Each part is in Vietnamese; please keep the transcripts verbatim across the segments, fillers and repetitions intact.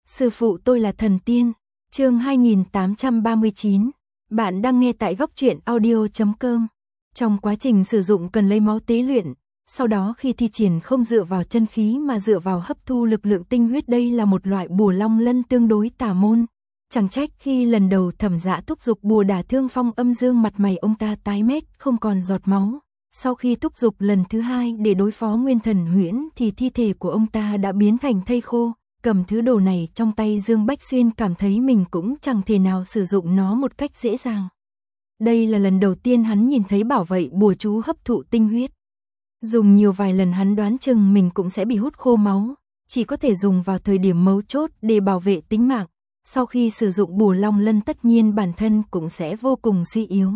Sư phụ tôi là thần tiên. Chương hai nghìn tám trăm ba mươi chín. Bạn đang nghe tại góc truyện audio chấm com. Trong quá trình sử dụng cần lấy máu tế luyện, sau đó khi thi triển không dựa vào chân khí mà dựa vào hấp thu lực lượng tinh huyết, đây là một loại bùa long lân tương đối tà môn. Chẳng trách khi lần đầu Thẩm Dạ thúc giục bùa đả thương Phong Âm Dương, mặt mày ông ta tái mét không còn giọt máu. Sau khi thúc giục lần thứ hai để đối phó Nguyên Thần Huyễn thì thi thể của ông ta đã biến thành thây khô. Cầm thứ đồ này trong tay, Dương Bách Xuyên cảm thấy mình cũng chẳng thể nào sử dụng nó một cách dễ dàng. Đây là lần đầu tiên hắn nhìn thấy bảo vệ bùa chú hấp thụ tinh huyết. Dùng nhiều vài lần hắn đoán chừng mình cũng sẽ bị hút khô máu, chỉ có thể dùng vào thời điểm mấu chốt để bảo vệ tính mạng. Sau khi sử dụng bùa long lân tất nhiên bản thân cũng sẽ vô cùng suy yếu.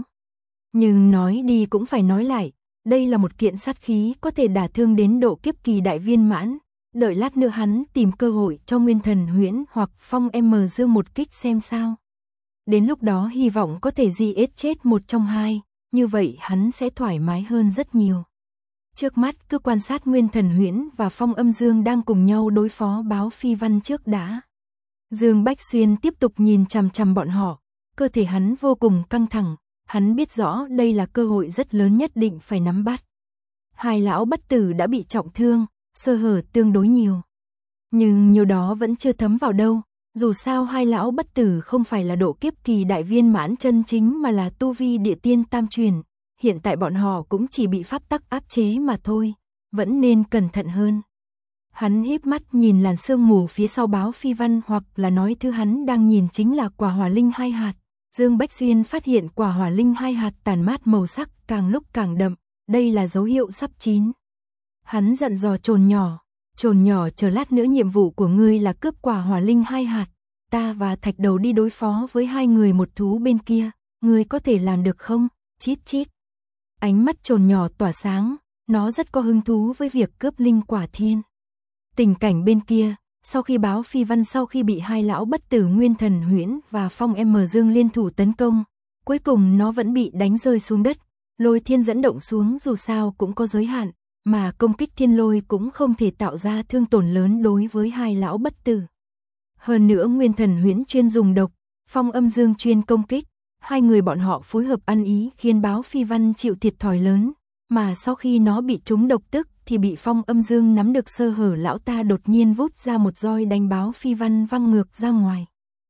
Nhưng nói đi cũng phải nói lại, đây là một kiện sát khí có thể đả thương đến độ kiếp kỳ đại viên mãn. Đợi lát nữa hắn tìm cơ hội cho Nguyên Thần Huyễn hoặc Phong M Dương một kích xem sao. Đến lúc đó hy vọng có thể giết chết một trong hai, như vậy hắn sẽ thoải mái hơn rất nhiều. Trước mắt cứ quan sát Nguyên Thần Huyễn và Phong Âm Dương đang cùng nhau đối phó Báo Phi Văn trước đã. Dương Bách Xuyên tiếp tục nhìn chằm chằm bọn họ, cơ thể hắn vô cùng căng thẳng, hắn biết rõ đây là cơ hội rất lớn nhất định phải nắm bắt. Hai lão bất tử đã bị trọng thương, sơ hở tương đối nhiều. Nhưng nhiều đó vẫn chưa thấm vào đâu, dù sao hai lão bất tử không phải là độ kiếp kỳ đại viên mãn chân chính mà là tu vi địa tiên tam truyền. Hiện tại bọn họ cũng chỉ bị pháp tắc áp chế mà thôi, vẫn nên cẩn thận hơn. Hắn híp mắt nhìn làn sương mù phía sau Báo Phi Văn, hoặc là nói thứ hắn đang nhìn chính là quả hỏa linh hai hạt. Dương Bách Xuyên phát hiện quả hỏa linh hai hạt tàn mát màu sắc càng lúc càng đậm, đây là dấu hiệu sắp chín. Hắn dặn dò Trồn nhỏ, Trồn nhỏ chờ lát nữa nhiệm vụ của ngươi là cướp quả hỏa linh hai hạt, ta và Thạch Đầu đi đối phó với hai người một thú bên kia, ngươi có thể làm được không? Chít chít. Ánh mắt Trồn nhỏ tỏa sáng, nó rất có hứng thú với việc cướp linh quả thiên. Tình cảnh bên kia, sau khi Báo Phi Văn sau khi bị hai lão bất tử Nguyên Thần Huyễn và Phong M Dương liên thủ tấn công, cuối cùng nó vẫn bị đánh rơi xuống đất. Lôi thiên dẫn động xuống dù sao cũng có giới hạn, mà công kích thiên lôi cũng không thể tạo ra thương tổn lớn đối với hai lão bất tử. Hơn nữa Nguyên Thần Huyễn chuyên dùng độc, Phong Âm Dương chuyên công kích, hai người bọn họ phối hợp ăn ý khiến Báo Phi Văn chịu thiệt thòi lớn, mà sau khi nó bị trúng độc tức thì bị Phong Âm Dương nắm được sơ hở, lão ta đột nhiên vút ra một roi đánh Báo Phi Văn văng ngược ra ngoài.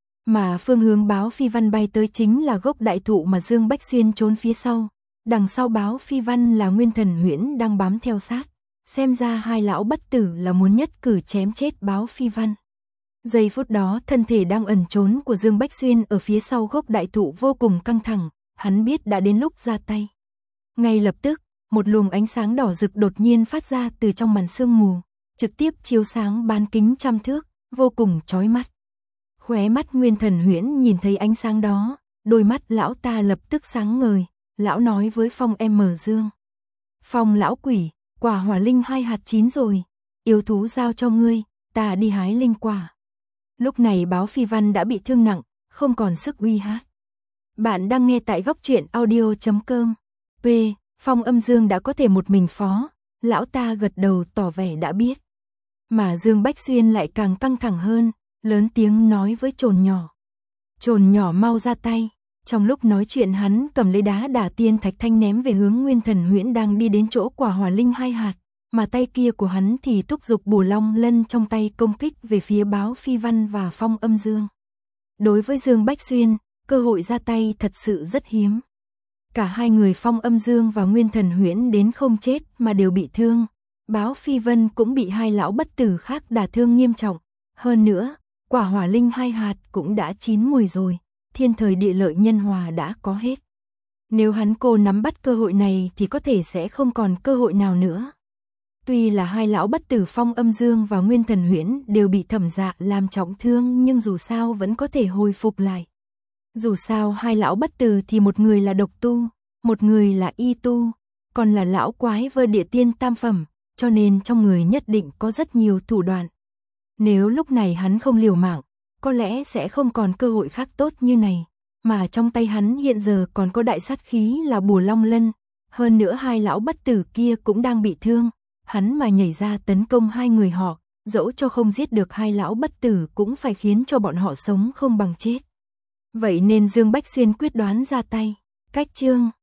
Mà phương hướng Báo Phi Văn bay tới chính là gốc đại thụ mà Dương Bách Xuyên trốn phía sau. Đằng sau Báo Phi Văn là Nguyên Thần Huyễn đang bám theo sát. Xem ra hai lão bất tử là muốn nhất cử chém chết Báo Phi Văn. Giây phút đó thân thể đang ẩn trốn của Dương Bách Xuyên ở phía sau gốc đại thụ vô cùng căng thẳng, hắn biết đã đến lúc ra tay. Ngay lập tức, một luồng ánh sáng đỏ rực đột nhiên phát ra từ trong màn sương mù, trực tiếp chiếu sáng bán kính trăm thước, vô cùng chói mắt. Khóe mắt Nguyên Thần Huyễn nhìn thấy ánh sáng đó, đôi mắt lão ta lập tức sáng ngời. Lão nói với Phong M Dương: Phong lão quỷ, quả hỏa linh hai hạt chín rồi, yêu thú giao cho ngươi, ta đi hái linh quả. Lúc này Báo Phi Văn đã bị thương nặng, không còn sức uy hát. Bạn đang nghe tại góc truyện audio chấm com. P. Phong Âm Dương đã có thể một mình phó, lão ta gật đầu tỏ vẻ đã biết. Mà Dương Bách Xuyên lại càng căng thẳng hơn, lớn tiếng nói với Trồn nhỏ: Trồn nhỏ mau ra tay. Trong lúc nói chuyện hắn cầm lấy đá đả tiên thạch thanh ném về hướng Nguyên Thần Huyễn đang đi đến chỗ quả hỏa linh hai hạt, mà tay kia của hắn thì thúc giục bùa long lân trong tay công kích về phía Báo Phi Văn và Phong Âm Dương. Đối với Dương Bách Xuyên, cơ hội ra tay thật sự rất hiếm. Cả hai người Phong Âm Dương và Nguyên Thần Huyễn đến không chết mà đều bị thương. Báo Phi Vân cũng bị hai lão bất tử khác đả thương nghiêm trọng. Hơn nữa, quả hỏa linh hai hạt cũng đã chín mùi rồi. Thiên thời địa lợi nhân hòa đã có hết. Nếu hắn cô nắm bắt cơ hội này thì có thể sẽ không còn cơ hội nào nữa. Tuy là hai lão bất tử Phong Âm Dương và Nguyên Thần Huyễn đều bị Thẩm Dạ làm trọng thương, nhưng dù sao vẫn có thể hồi phục lại. Dù sao hai lão bất tử thì một người là độc tu, một người là y tu, còn là lão quái vơ địa tiên tam phẩm, cho nên trong người nhất định có rất nhiều thủ đoạn. Nếu lúc này hắn không liều mạng, có lẽ sẽ không còn cơ hội khác tốt như này, mà trong tay hắn hiện giờ còn có đại sát khí là bùa long lân, hơn nữa hai lão bất tử kia cũng đang bị thương, hắn mà nhảy ra tấn công hai người họ, dẫu cho không giết được hai lão bất tử cũng phải khiến cho bọn họ sống không bằng chết. Vậy nên Dương Bách Xuyên quyết đoán ra tay. Cách chương